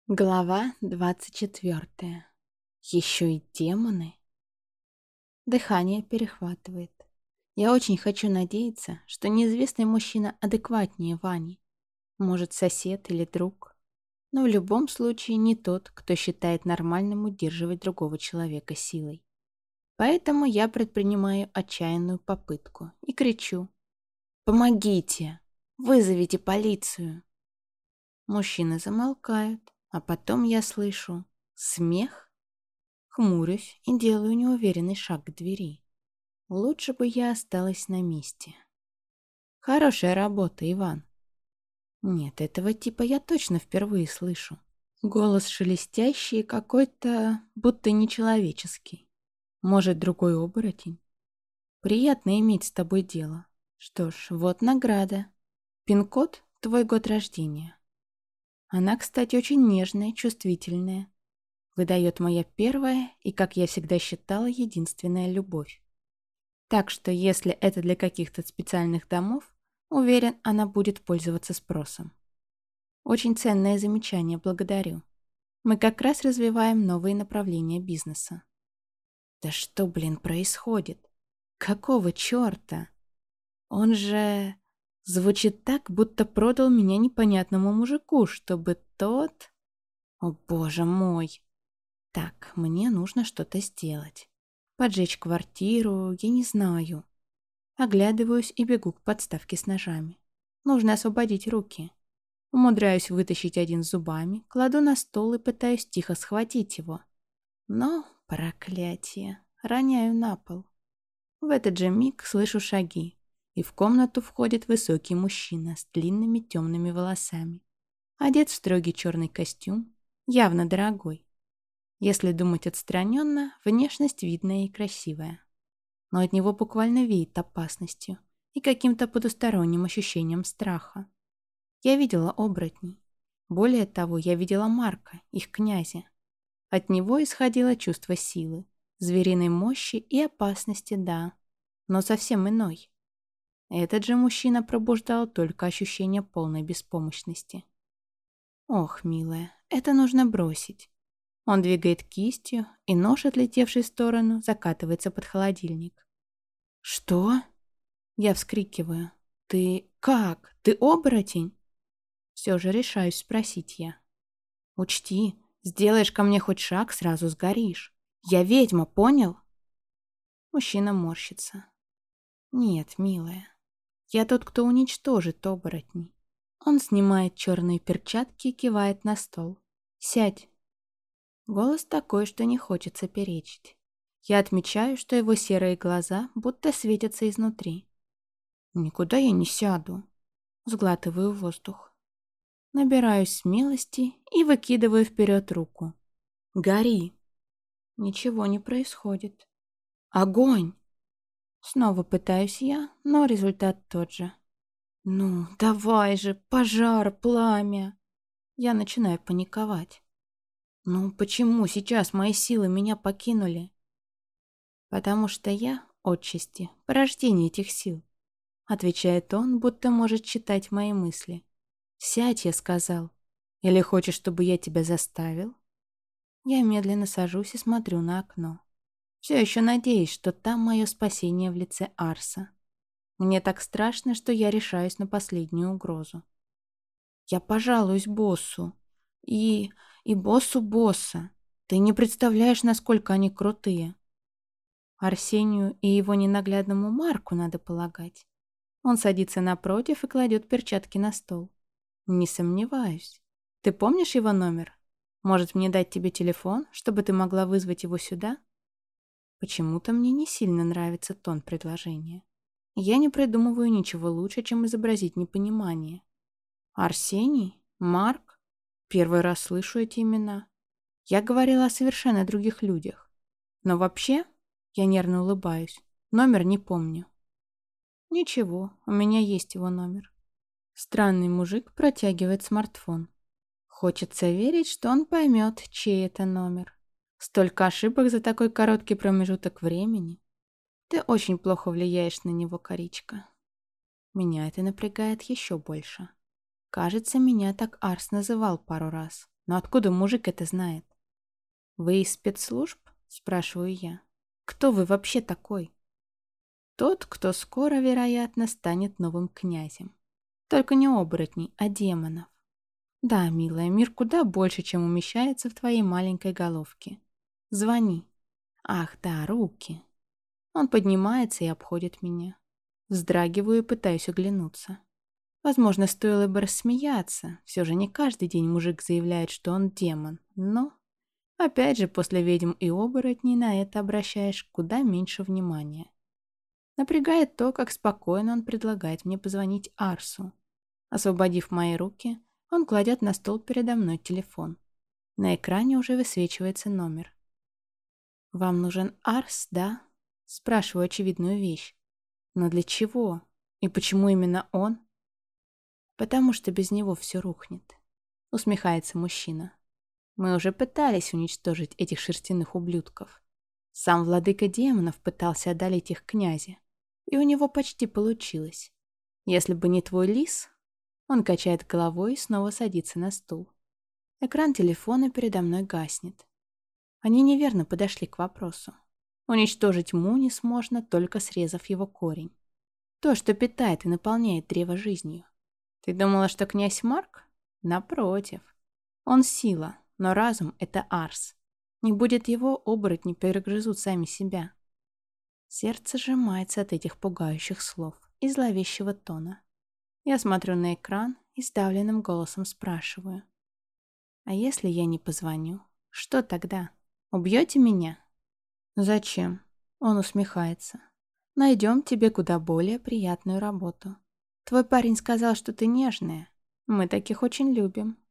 Глава 24. Еще и демоны. Дыхание перехватывает. Я очень хочу надеяться, что неизвестный мужчина адекватнее Вани. Может, сосед или друг. Но в любом случае не тот, кто считает нормальным удерживать другого человека силой. Поэтому я предпринимаю отчаянную попытку и кричу: «Помогите! Вызовите полицию!» Мужчины замолкают, а потом я слышу смех. Хмурюсь и делаю неуверенный шаг к двери. Лучше бы я осталась на месте. Хорошая работа, Иван. Нет, этого типа я точно впервые слышу. Голос шелестящий, какой-то будто нечеловеческий. Может, другой оборотень? Приятно иметь с тобой дело. Что ж, вот награда. Пин-код — твой год рождения. Она, кстати, очень нежная, чувствительная. Выдает моя первая и, как я всегда считала, единственная любовь. Так что, если это для каких-то специальных домов, уверен, она будет пользоваться спросом. Очень ценное замечание, благодарю. Мы как раз развиваем новые направления бизнеса. Да что, блин, происходит? Какого черта? Он же звучит так, будто продал меня непонятному мужику, чтобы тот... О, боже мой! Так, мне нужно что-то сделать. Поджечь квартиру, я не знаю. Оглядываюсь и бегу к подставке с ножами. Нужно освободить руки. Умудряюсь вытащить один зубами, кладу на стол и пытаюсь тихо схватить его. Но, проклятие, роняю на пол. В этот же миг слышу шаги, и в комнату входит высокий мужчина с длинными темными волосами. Одет в строгий черный костюм, явно дорогой. Если думать отстраненно, внешность видная и красивая. Но от него буквально веет опасностью и каким-то потусторонним ощущением страха. Я видела оборотней. Более того, я видела Марка, их князя. От него исходило чувство силы, звериной мощи и опасности, да, но совсем иной. Этот же мужчина пробуждал только ощущение полной беспомощности. Ох, милая, это нужно бросить. Он двигает кистью, и нож, отлетевший в сторону, закатывается под холодильник. «Что?» Я вскрикиваю. «Ты как? Ты оборотень?» Все же решаюсь спросить я. «Учти, сделаешь ко мне хоть шаг, сразу сгоришь. Я ведьма, понял?» Мужчина морщится. «Нет, милая, я тот, кто уничтожит оборотней». Он снимает черные перчатки и кивает на стол. «Сядь». Голос такой, что не хочется перечить. Я отмечаю, что его серые глаза будто светятся изнутри. Никуда я не сяду. Сглатываю воздух. Набираюсь смелости и выкидываю вперед руку. Гори. Ничего не происходит. Огонь! Снова пытаюсь я, но результат тот же. Ну, давай же, пожар, пламя. Я начинаю паниковать. Ну, почему сейчас мои силы меня покинули? Потому что я, отчасти, порождение этих сил. Отвечает он, будто может читать мои мысли. «Сядь», — я сказал. «Или хочешь, чтобы я тебя заставил?» Я медленно сажусь и смотрю на окно. Все еще надеюсь, что там мое спасение в лице Арса. Мне так страшно, что я решаюсь на последнюю угрозу. Я пожалуюсь боссу. И боссу босса. Ты не представляешь, насколько они крутые. Арсению и его ненаглядному Марку, надо полагать. Он садится напротив и кладет перчатки на стол. Не сомневаюсь. Ты помнишь его номер? Может, мне дать тебе телефон, чтобы ты могла вызвать его сюда? Почему-то мне не сильно нравится тон предложения. Я не придумываю ничего лучше, чем изобразить непонимание. Арсений? Марк? Первый раз слышу эти имена. Я говорила о совершенно других людях. Но вообще, я нервно улыбаюсь, номер не помню. Ничего, у меня есть его номер. Странный мужик протягивает смартфон. Хочется верить, что он поймет, чей это номер. Столько ошибок за такой короткий промежуток времени. Ты очень плохо влияешь на него, Коричка. Меня это напрягает еще больше. Кажется, меня так Арс называл пару раз. Но откуда мужик это знает? «Вы из спецслужб?» — спрашиваю я. «Кто вы вообще такой?» «Тот, кто скоро, вероятно, станет новым князем. Только не оборотней, а демонов. Да, милая, мир куда больше, чем умещается в твоей маленькой головке. Звони. Ах, да, руки». Он поднимается и обходит меня. Вздрагиваю и пытаюсь оглянуться. Возможно, стоило бы рассмеяться. Все же не каждый день мужик заявляет, что он демон. Но, опять же, после ведьм и оборотней на это обращаешь куда меньше внимания. Напрягает то, как спокойно он предлагает мне позвонить Арсу. Освободив мои руки, он кладет на стол передо мной телефон. На экране уже высвечивается номер. «Вам нужен Арс, да?» Спрашиваю очевидную вещь. «Но для чего? И почему именно он?» «Потому что без него все рухнет», — усмехается мужчина. «Мы уже пытались уничтожить этих шерстяных ублюдков. Сам владыка демонов пытался одолеть их князя, и у него почти получилось. Если бы не твой лис...» Он качает головой и снова садится на стул. Экран телефона передо мной гаснет. Они неверно подошли к вопросу. Уничтожить Мунис можно, только срезав его корень. То, что питает и наполняет древо жизнью. Ты думала, что князь Марк? Напротив. Он сила, но разум — это Арс. Не будет его, оборотни перегрызут сами себя. Сердце сжимается от этих пугающих слов и зловещего тона. Я смотрю на экран и сдавленным голосом спрашиваю. «А если я не позвоню? Что тогда? Убьете меня?» «Зачем?» Он усмехается. «Найдем тебе куда более приятную работу. Твой парень сказал, что ты нежная. Мы таких очень любим».